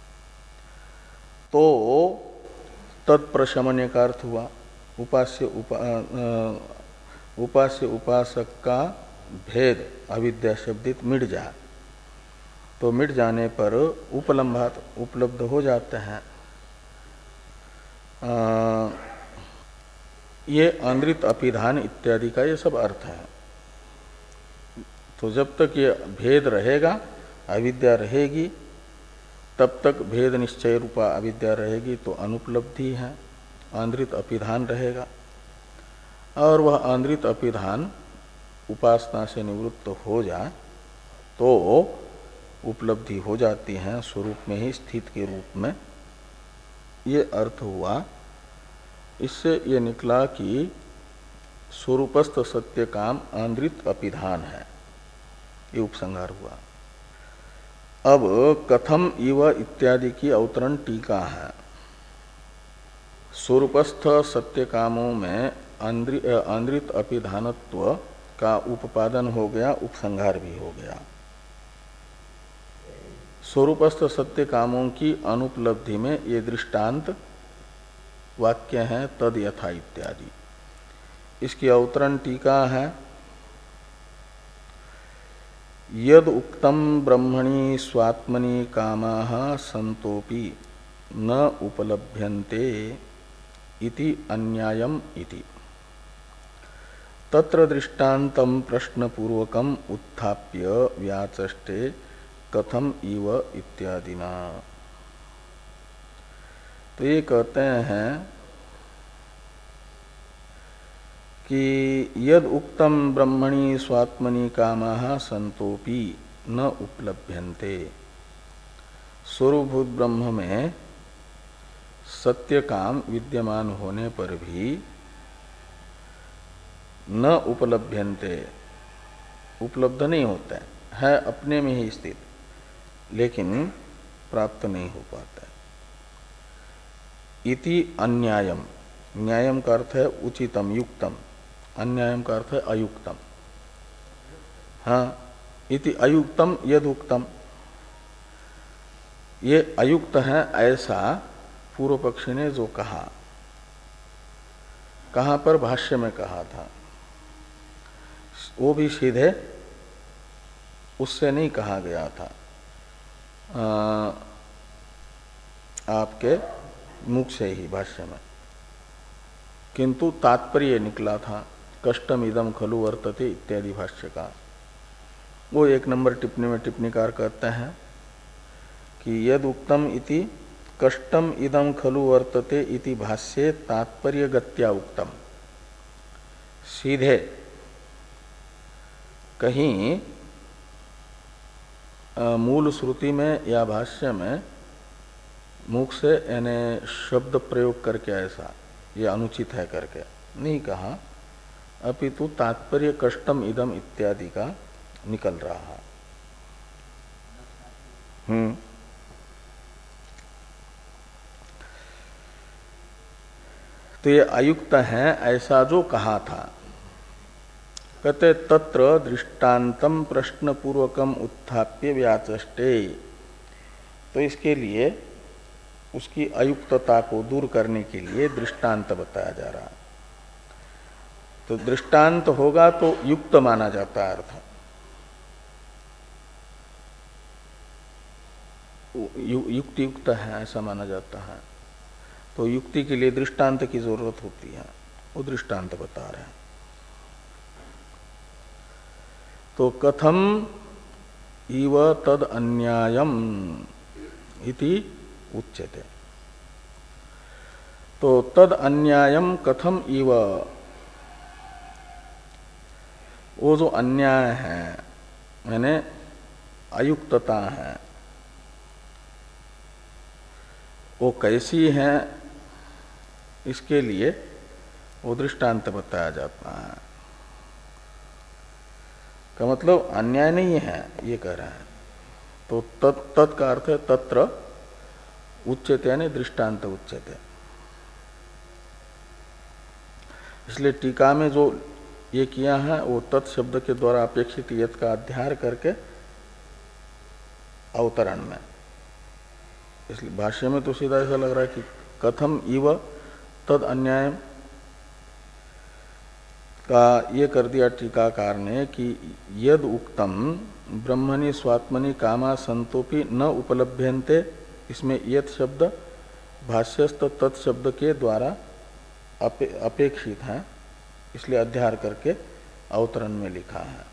तो तत्प्रशमन का अर्थ हुआ उपास्य उपा, उपास्य उपासक का भेद अविद्या शब्दित मिट जाए, तो मिट जाने पर उपलम्भात उपलब्ध हो जाते हैं। आ, ये अनृत अपिधान इत्यादि का ये सब अर्थ है। तो जब तक ये भेद रहेगा, अविद्या रहेगी, तब तक भेद निश्चय रूपा अविद्या रहेगी, तो अनुपलब्धि है, अनृत अपिधान रहेगा। और वह अनृत अपिधान उपासना से निवृत्त हो जाए तो उपलब्धि हो जाती है स्वरूप में ही स्थित के रूप में। ये अर्थ हुआ। इससे ये निकला कि स्वरूपस्थ सत्य काम अनृत अपिधान है, ये उपसंहार हुआ। अब कथम इव इत्यादि की अवतरण टीका है। स्वरूपस्थ सत्य कामों में अनृत अपिधानत्व का उपादन हो गया, उपसंहार भी हो गया। स्वरूपस्थ सत्य कामों की अनुपलब्धि में ये दृष्टांत वाक्य है तद यथा इत्यादि। इसकी अवतरण टीका है यद उक्तम ब्रह्मणि स्वात्मनि कामाः संतोपि न उपलभ्यन्ते इति अन्यायम इति तत्र दृष्टान्तम प्रश्नपूर्वकम उत्थाप्य व्याचष्टे कथम इव इत्यादिना। तो ये कहते हैं कि यद उक्तम ब्रह्मणि स्वात्मनि कामाः संतोपि न उपलभ्यन्ते, स्वरूभूत ब्रह्म में सत्य काम विद्यमान होने पर भी न उपलभ्यन्ते, उपलब्ध नहीं होता है, है अपने में ही स्थित, लेकिन प्राप्त नहीं हो पाता है। इति अन्यायम, न्यायम का अर्थ है उचितम युक्तम, अन्यायम का अर्थ है अयुक्तम। हाँ, इति अयुक्तम यद उक्तम, ये अयुक्त है ऐसा पूर्व पक्षी ने जो कहा। कहाँ पर? भाष्य में कहा था। वो भी सीधे उससे नहीं कहा गया था, आ, आपके मुख से ही भाष्य में, किंतु तात्पर्य निकला था कष्टम इदम खलु वर्तते इत्यादि भाष्य का। वो एक नंबर टिप्पणी में टिप्पणीकार कहते हैं कि यद उक्तम इति कष्टम इदम खलु वर्तते इति भाष्ये तात्पर्य गत्या उक्तम। सीधे कहीं मूल श्रुति में या भाष्य में मुख से यानी शब्द प्रयोग करके ऐसा ये अनुचित है करके नहीं कहा, अपितु तात्पर्य कष्टम इदम इत्यादि का निकल रहा है। हम्म तो ये अयुक्त है ऐसा जो कहा था। कहते तत्र दृष्टान्तम प्रश्न पूर्वकम उत्थाप्य व्याचष्टे, तो इसके लिए उसकी अयुक्तता को दूर करने के लिए दृष्टांत बताया जा रहा। तो दृष्टांत होगा तो युक्त माना जाता है, अर्थ यु, युक्त युक्त है ऐसा माना जाता है। तो युक्ति के लिए दृष्टांत की जरूरत होती है, वो दृष्टांत बता रहे हैं। तो कथम इव तद अन्यायम इति उच्यते। तो तद अन्यायम कथम इव, वो जो अन्याय है मैंने अयुक्तता है, वो कैसी है, इसके लिए वो दृष्टांत बताया जाता है। का मतलब अन्याय नहीं है ये कह रहा है। तो तत् तत् का अर्थ है तत्र उच्यते यानी दृष्टांत उच्यते। इसलिए टीका में जो ये किया है वो तत् शब्द के द्वारा अपेक्षित यत् का अध्यार करके अवतरण में, इसलिए भाष्य में तो सीधा ऐसा लग रहा है कि कथम इव तद अन्याय का ये कर दिया टीकाकार ने कि यद उक्तम ब्रह्मणि स्वात्मनि कामा संतोपि न उपलभ्यन्ते, इसमें यत शब्द भाष्यस्थ तत् शब्द के द्वारा अपे, अपेक्षित है, इसलिए अध्यार करके अवतरण में लिखा है।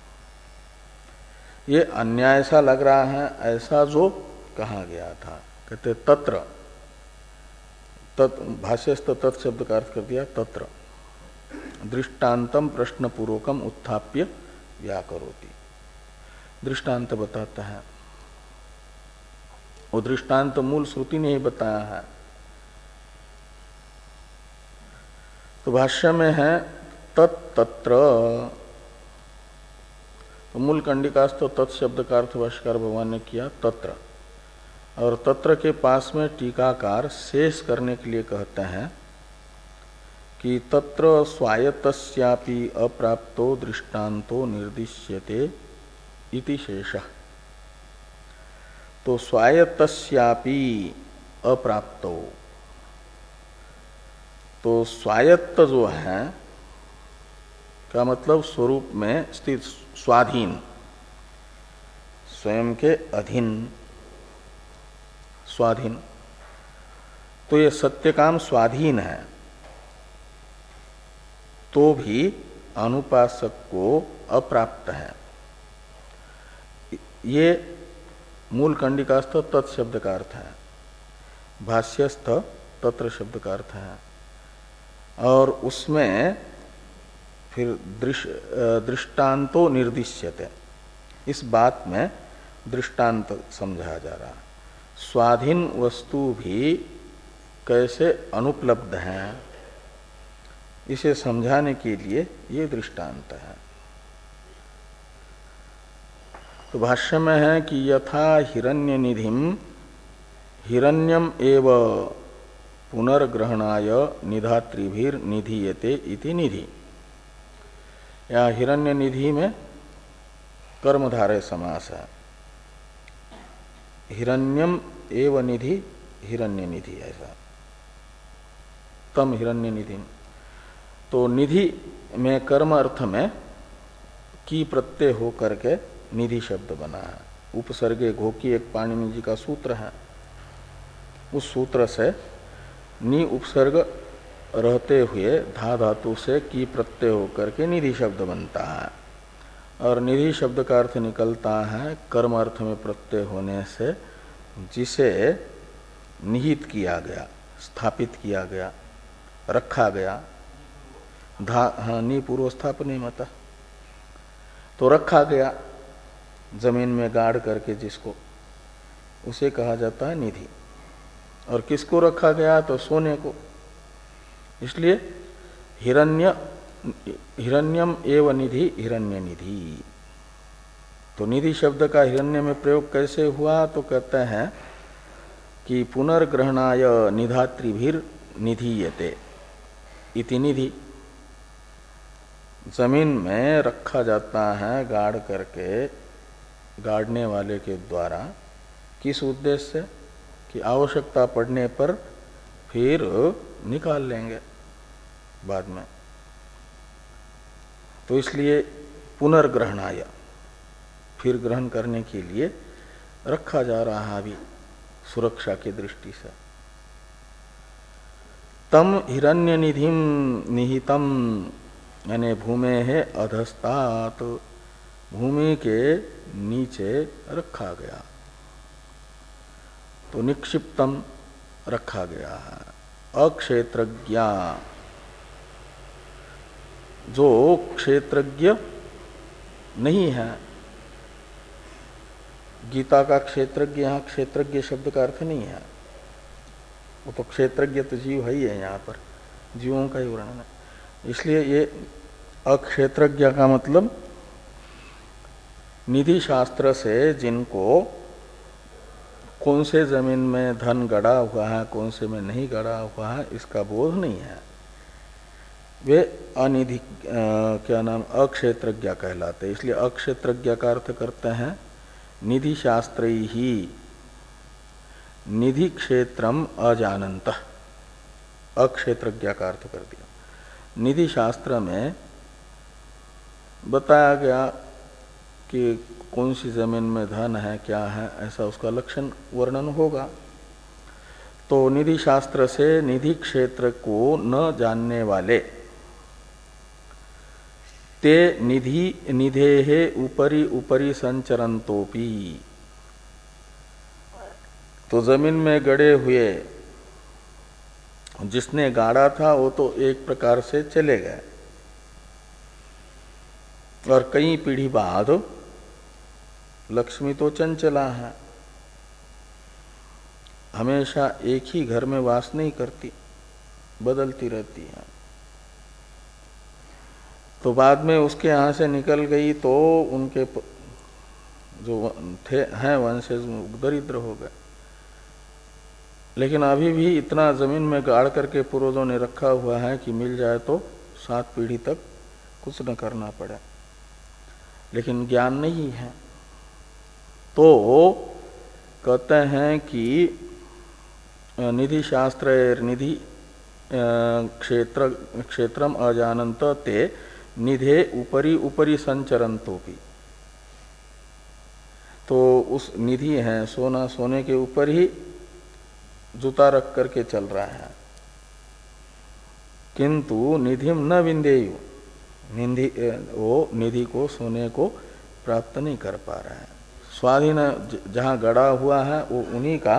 ये अन्याय सा लग रहा है ऐसा जो कहा गया था, कहते तत्र, तत् भाष्यस्थ तत् शब्द का अर्थ कर दिया तत्र, दृष्टांतम प्रश्न पूर्वकम उत्थाप्य व्याकरोति, दृष्टांत बताता है। वो दृष्टांत मूल श्रुति ने ही बताया है। तो भाष्य में है तत्तत्र, तो मूल कंडिकास्थ तत् शब्द का अर्थ भाष्यकार भगवान ने किया तत्र, और तत्र के पास में टीकाकार शेष करने के लिए कहते हैं कि तत्र स्वायत्तस्यापि अप्राप्तो दृष्टांतो निर्दिश्यते इति शेषः। तो स्वायत्तस्यापि अप्राप्तो, तो स्वायत्त जो है का मतलब स्वरूप में स्थित, स्वाधीन, स्वयं के अधीन, स्वाधीन। तो ये सत्यकाम स्वाधीन है, तो भी अनुपासक को अप्राप्त है। ये मूल कंडिकास्थ तत् शब्द का अर्थ है, भाष्यस्थ तत्र शब्द का अर्थ है। और उसमें फिर दृश दृष्टांतो निर्दिश्यते, इस बात में दृष्टांत समझा जा रहा। स्वाधीन वस्तु भी कैसे अनुपलब्ध है, इसे समझाने के लिए ये दृष्टांत है। तो भाष्य में है कि यथा हिरण्य निधिम हिरण्यम एव पुनर्ग्रहणाय निधात्रिभिर निधीयते इति निधि। या हिरण्य निधि में कर्मधारय समास है, हिरण्यम एव निधि हिरण्य निधि, ऐसा तम हिरण्य निधि। तो निधि में कर्म अर्थ में की प्रत्यय हो करके निधि शब्द बना है। उपसर्गे घोकी एक पाणिनि जी का सूत्र है, उस सूत्र से नि उपसर्ग रहते हुए धा धातु से की प्रत्यय होकर के निधि शब्द बनता है। और निधि शब्द का अर्थ निकलता है कर्म अर्थ में प्रत्यय होने से जिसे निहित किया गया, स्थापित किया गया, रखा गया। धा हाँ, नि पूर्व स्थापने मत, तो रखा गया जमीन में गाड़ करके जिसको, उसे कहा जाता है निधि। और किसको रखा गया, तो सोने को। इसलिए हिरण्य हिरण्यम एव निधि हिरण्य निधि। तो निधि शब्द का हिरण्य में प्रयोग कैसे हुआ, तो कहते हैं कि पुनर्ग्रहणाय निधात्रिभिर निधीयते इति निधि। जमीन में रखा जाता है गाड़ करके, गाड़ने वाले के द्वारा, किस उद्देश्य से, कि आवश्यकता पड़ने पर फिर निकाल लेंगे बाद में। तो इसलिए पुनर्ग्रहणाय, फिर ग्रहण करने के लिए रखा जा रहा है अभी, सुरक्षा की दृष्टि से। तम हिरण्य निधिम निहितम यानी भूमे है अधस्तात, भूमि के नीचे रखा गया, तो निक्षिप्तम रखा गया है। अक्षेत्रज्ञा, जो क्षेत्रज्ञ नहीं है, गीता का क्षेत्रज्ञ यहाँ क्षेत्रज्ञ शब्द का अर्थ नहीं है, वो तो क्षेत्रज्ञ तो जीव है ही है, यहाँ पर जीवों का ही वर्णन है। इसलिए ये अक्षेत्रज्ञ का मतलब निधि शास्त्र से जिनको कौन से जमीन में धन गड़ा हुआ है, कौन से में नहीं गड़ा हुआ है, इसका बोध नहीं है, वे अनिधि क्या नाम अक्षेत्रज्ञ कहलाते। इसलिए अक्षेत्रज्ञ का अर्थ करते हैं निधि शास्त्र ही निधि क्षेत्रम अजानंत, अक्षेत्रज्ञ का अर्थ कर दिया। निधि शास्त्र में बताया गया कि कौन सी जमीन में धन है, क्या है, ऐसा उसका लक्षण वर्णन होगा। तो निधि शास्त्र से निधि क्षेत्र को न जानने वाले ते निधि निधेहे उपरि उपरि संचरंतोपि, तो जमीन में गड़े हुए जिसने गाड़ा था वो तो एक प्रकार से चले गए, और कई पीढ़ी बाद लक्ष्मी तो चंचला है, हमेशा एक ही घर में वास नहीं करती, बदलती रहती है। तो बाद में उसके यहाँ से निकल गई तो उनके जो थे हैं वंशज दरिद्र हो गए। लेकिन अभी भी इतना जमीन में गाड़ करके पूर्वजों ने रखा हुआ है कि मिल जाए तो सात पीढ़ी तक कुछ न करना पड़े, लेकिन ज्ञान नहीं है। तो कहते हैं कि निधि शास्त्र निधि क्षेत्र क्षेत्रम अजानंत ते निधे उपरि उपरि संचरंतोपि, तो उस निधि है सोना, सोने के ऊपर ही जूता रख करके चल रहा है, किंतु निधिम न विंदेयु, निधि वो निधि को सोने को प्राप्त नहीं कर पा रहा है। स्वाधीन जहाँ गड़ा हुआ है वो उन्हीं का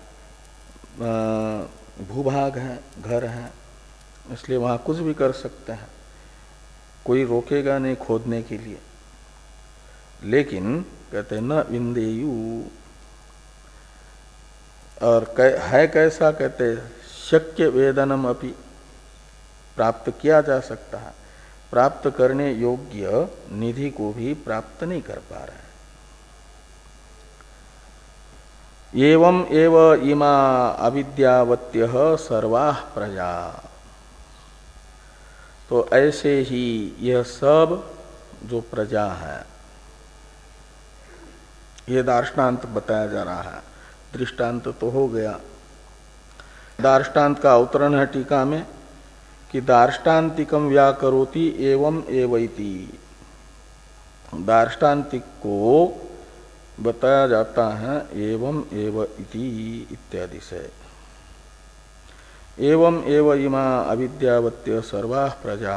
भूभाग है, घर है, इसलिए वहाँ कुछ भी कर सकते हैं, कोई रोकेगा नहीं खोदने के लिए। लेकिन कहते हैं न विंदेयु, और है कैसा, कहते शक्य वेदनम अपि, प्राप्त किया जा सकता है, प्राप्त करने योग्य निधि को भी प्राप्त नहीं कर पा रहे हैं। एवं एव इमा अविद्यावत्यः सर्वाः प्रजा, तो ऐसे ही यह सब जो प्रजा है, ये दार्ष्टान्त बताया जा रहा है। दृष्टांत तो हो गया, दार्ष्टान्त का अवतरण है टीका में कि दार्ष्टान्तिकम व्याकरोति एवं एवैति, दार्ष्टान्तिक को बताया जाता है एवं एव इति इत्यादि से। एवं एव इमा अविद्यावत्य सर्वाः प्रजा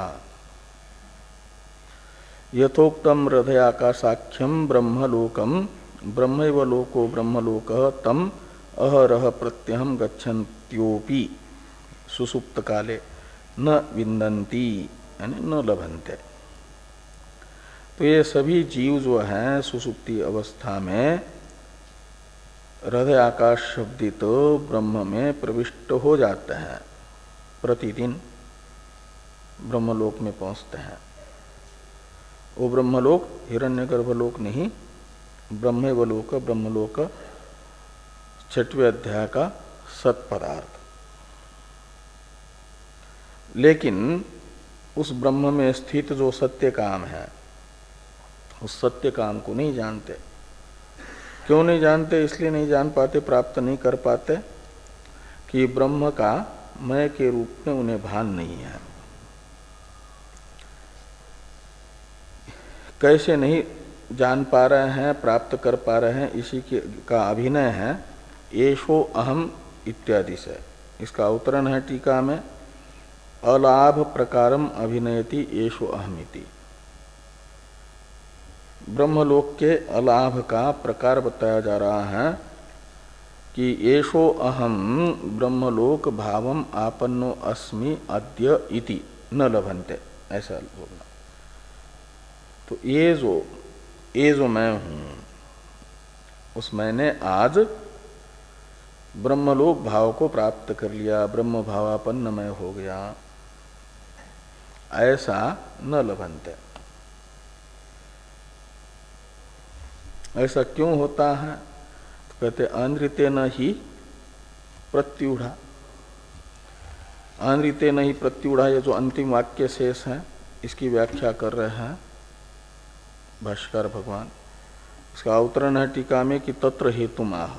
यथोक्तम हृदय आकाशाख्यम ब्रह्मलोकम ब्रह्मैव लोको ब्रह्मलोकः तम अहरह प्रत्यहम गच्छन्त्योपि सुसुप्त काले न विन्दन्ति यानी न लभन्ते। तो ये सभी जीव जो हैं सुसुप्ति अवस्था में हृदय आकाश शब्दित ब्रह्म में प्रविष्ट हो जाते हैं, प्रतिदिन ब्रह्मलोक में पहुंचते हैं। वो ब्रह्मलोक हिरण्यगर्भलोक नहीं, ब्रह्मेवलोक ब्रह्मलोक छठवें अध्याय का सत पदार्थ। लेकिन उस ब्रह्म में स्थित जो सत्य काम है, उस सत्य काम को नहीं जानते। क्यों नहीं जानते? इसलिए नहीं जान पाते, प्राप्त नहीं कर पाते कि ब्रह्म का मैं के रूप में उन्हें भान नहीं है। कैसे नहीं जान पा रहे हैं, प्राप्त कर पा रहे हैं, इसी के का अभिनय है एषो अहम इत्यादि से। इसका अवतरण है टीका में अलाभ प्रकारम अभिनयति येषु अहमिति। ब्रह्मलोक के अलाभ का प्रकार बताया जा रहा है कि येषो अहम ब्रह्मलोक भावम आपन्नो अस्मि अद्य इति न लभन्ते, ऐसा बोलना। तो ये जो ये जो मैं हूं, उस मैंने आज ब्रह्मलोक भाव को प्राप्त कर लिया, ब्रह्म भावापन्न मैं हो गया, ऐसा न लभन्ते। ऐसा क्यों होता है? तो कहते अनृतेन ही प्रत्युढ़ा। अनृतेन ही प्रत्युढ़ा, ये जो अंतिम वाक्य शेष है, इसकी व्याख्या कर रहे हैं भाष्यकार भगवान। इसका अवतरण है टीका में कि तत्र हेतुमाह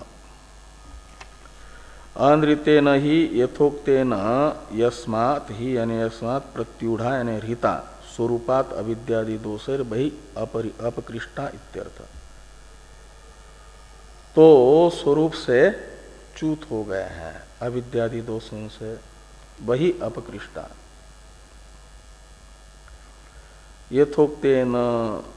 अनृतेन ही यथोक्तेन यस्मात् ही यानी यस्मात् प्रत्युढ़ा यानी हृता स्वरूपात अविद्यादि दोषेर बहि अपकृष्टा इत्यर्थ। तो स्वरूप से च्युत हो गए हैं अविद्यादि दोषों से, वही अपकृष्टा। यथोक्तेन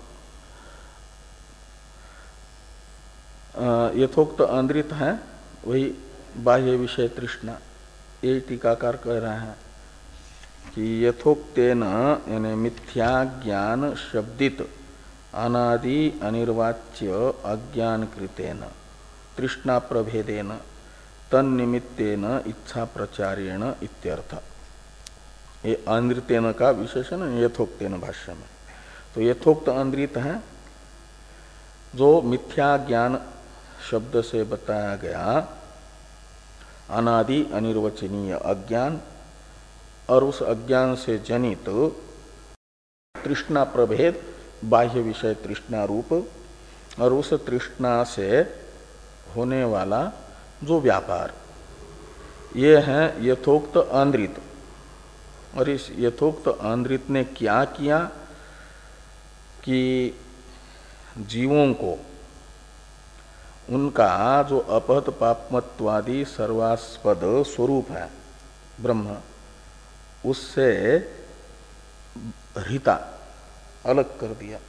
यथोक्त अनृत है वही बाह्य विषय तृष्णा। ये टीकाकार कह रहे हैं कि यथोक्तेन यानी मिथ्या ज्ञान शब्दित अनादि अनिर्वाच्य अज्ञान कृतेन तृष्णा प्रभेदेन तन्निमित्तेन इच्छा प्रचारेण इत्यर्थ। ये अनृतेन का विशेषण यथोक्तेन भाष्य में। तो यथोक्त अनृत है जो मिथ्या ज्ञान शब्द से बताया गया अनादि अनिर्वचनीय अज्ञान और उस अज्ञान से जनित तृष्णा प्रभेद बाह्य विषय तृष्णा रूप और उस तृष्णा से होने वाला जो व्यापार, ये है यथोक्त आंद्रित। और इस यथोक्त आंद्रित ने क्या किया कि जीवों को उनका जो अपहत पापमत्वादि सर्वास्पद स्वरूप है ब्रह्म, उससे हृता अलग कर दिया।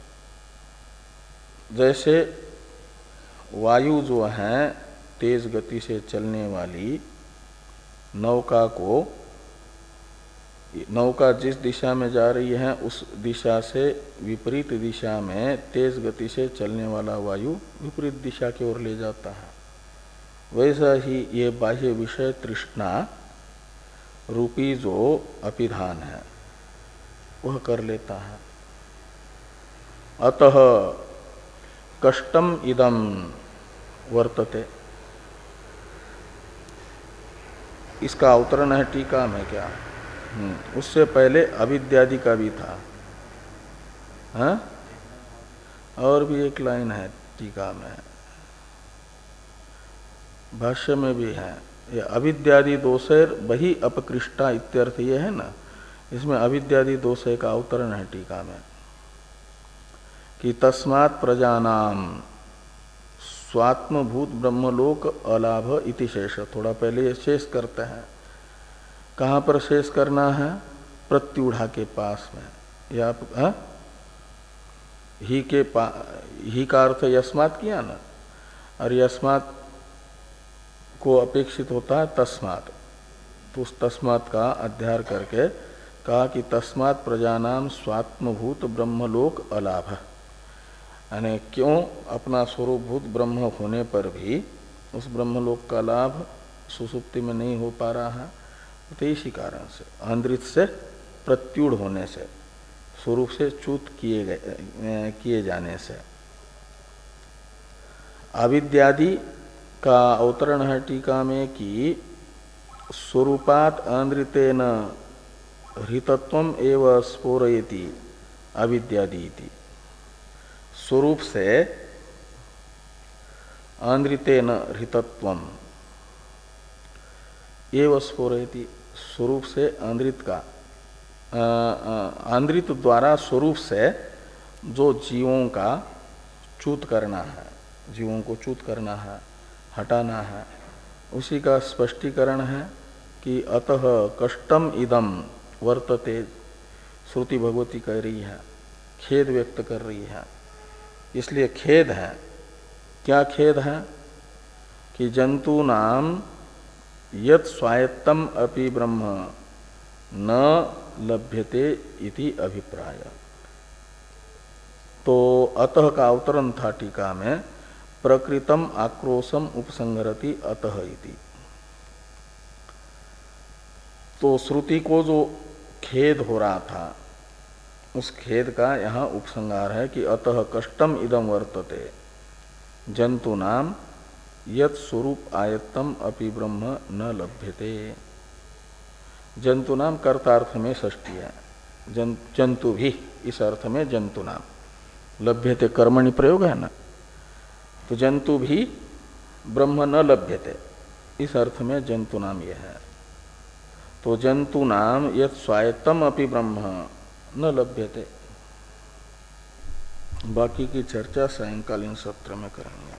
जैसे वायु जो है तेज गति से चलने वाली नौका को, नौका जिस दिशा में जा रही है उस दिशा से विपरीत दिशा में तेज गति से चलने वाला वायु विपरीत दिशा की ओर ले जाता है, वैसा ही ये बाह्य विषय तृष्णा रूपी जो अपिधान है वह कर लेता है। अतः कष्टम इदम वर्तते। इसका अवतरण है टीका में क्या, उससे पहले अविद्यादि का भी था। हा? और भी एक लाइन है टीका में, भाष्य में भी है, ये अविद्यादि दोषेर बही अपकृष्टा इत्यर्थ ये है ना, इसमें अविद्यादि दोषे का अवतरण है टीका में कि तस्मात् प्रजानाम स्वात्मभूत ब्रह्मलोक अलाभ इति शेष। थोड़ा पहले ये शेष करते हैं, कहाँ पर शेष करना है? प्रत्युढ़ा के पास में। या हा? ही के पा ही का अर्थ यस्मात् किया ना, और यस्मात् को अपेक्षित होता है तस्मात्, तो उस तस्मात् का अध्यार करके कहा कि तस्मात् प्रजानाम स्वात्मभूत ब्रह्मलोक अलाभ। यानी क्यों अपना स्वरूपभूत ब्रह्म होने पर भी उस ब्रह्मलोक का लाभ सुसुप्ति में नहीं हो पा रहा है? तो इसी कारण से आंद्रित से प्रत्युढ़ होने से, स्वरूप से च्युत किए गए किए जाने से। अविद्यादि का अवतरण है टीका में कि स्वरूपात आंद्रितेन हृतत्वम एव स्फोरयति अविद्यादि इति। स्वरूप से आंद्रितेन हृतत्वम एव स्फोरयति, स्वरूप से आंद्रित का आंद्रित द्वारा स्वरूप से जो जीवों का च्युत करना है, जीवों को च्युत करना है, हटाना है, उसी का स्पष्टीकरण है कि अतः कष्टम इदम वर्तते, श्रुति भगवती कह रही है, खेद व्यक्त कर रही है। इसलिए खेद है। क्या खेद है? कि जंतु नाम यत् स्वायत्तम अपि ब्रह्म न लभ्यते इति अभिप्राय। तो अतः का अवतरण था टीका में, प्रकृतम आक्रोशम उपसंहरति अतः इति। तो श्रुति को जो खेद हो रहा था उस खेद का यहाँ उपसंहार है कि अतः कष्टम इदम वर्तते जंतु नाम यत् स्वरूप आयत्तम अपि ब्रह्म न लभ्यते। जंतु नाम कर्तार्थ में षष्ठी है, जं, जंतु भी इस अर्थ में जंतु नाम, लभ्यते कर्मणि प्रयोग है ना, तो जंतु भी ब्रह्म न लभ्यते इस अर्थ में जंतु नाम यह है। तो जंतु नाम यत् स्वायत्तम अपि ब्रह्म न लभ्यते। बाकी की चर्चा सायंकालीन सत्र में करेंगे।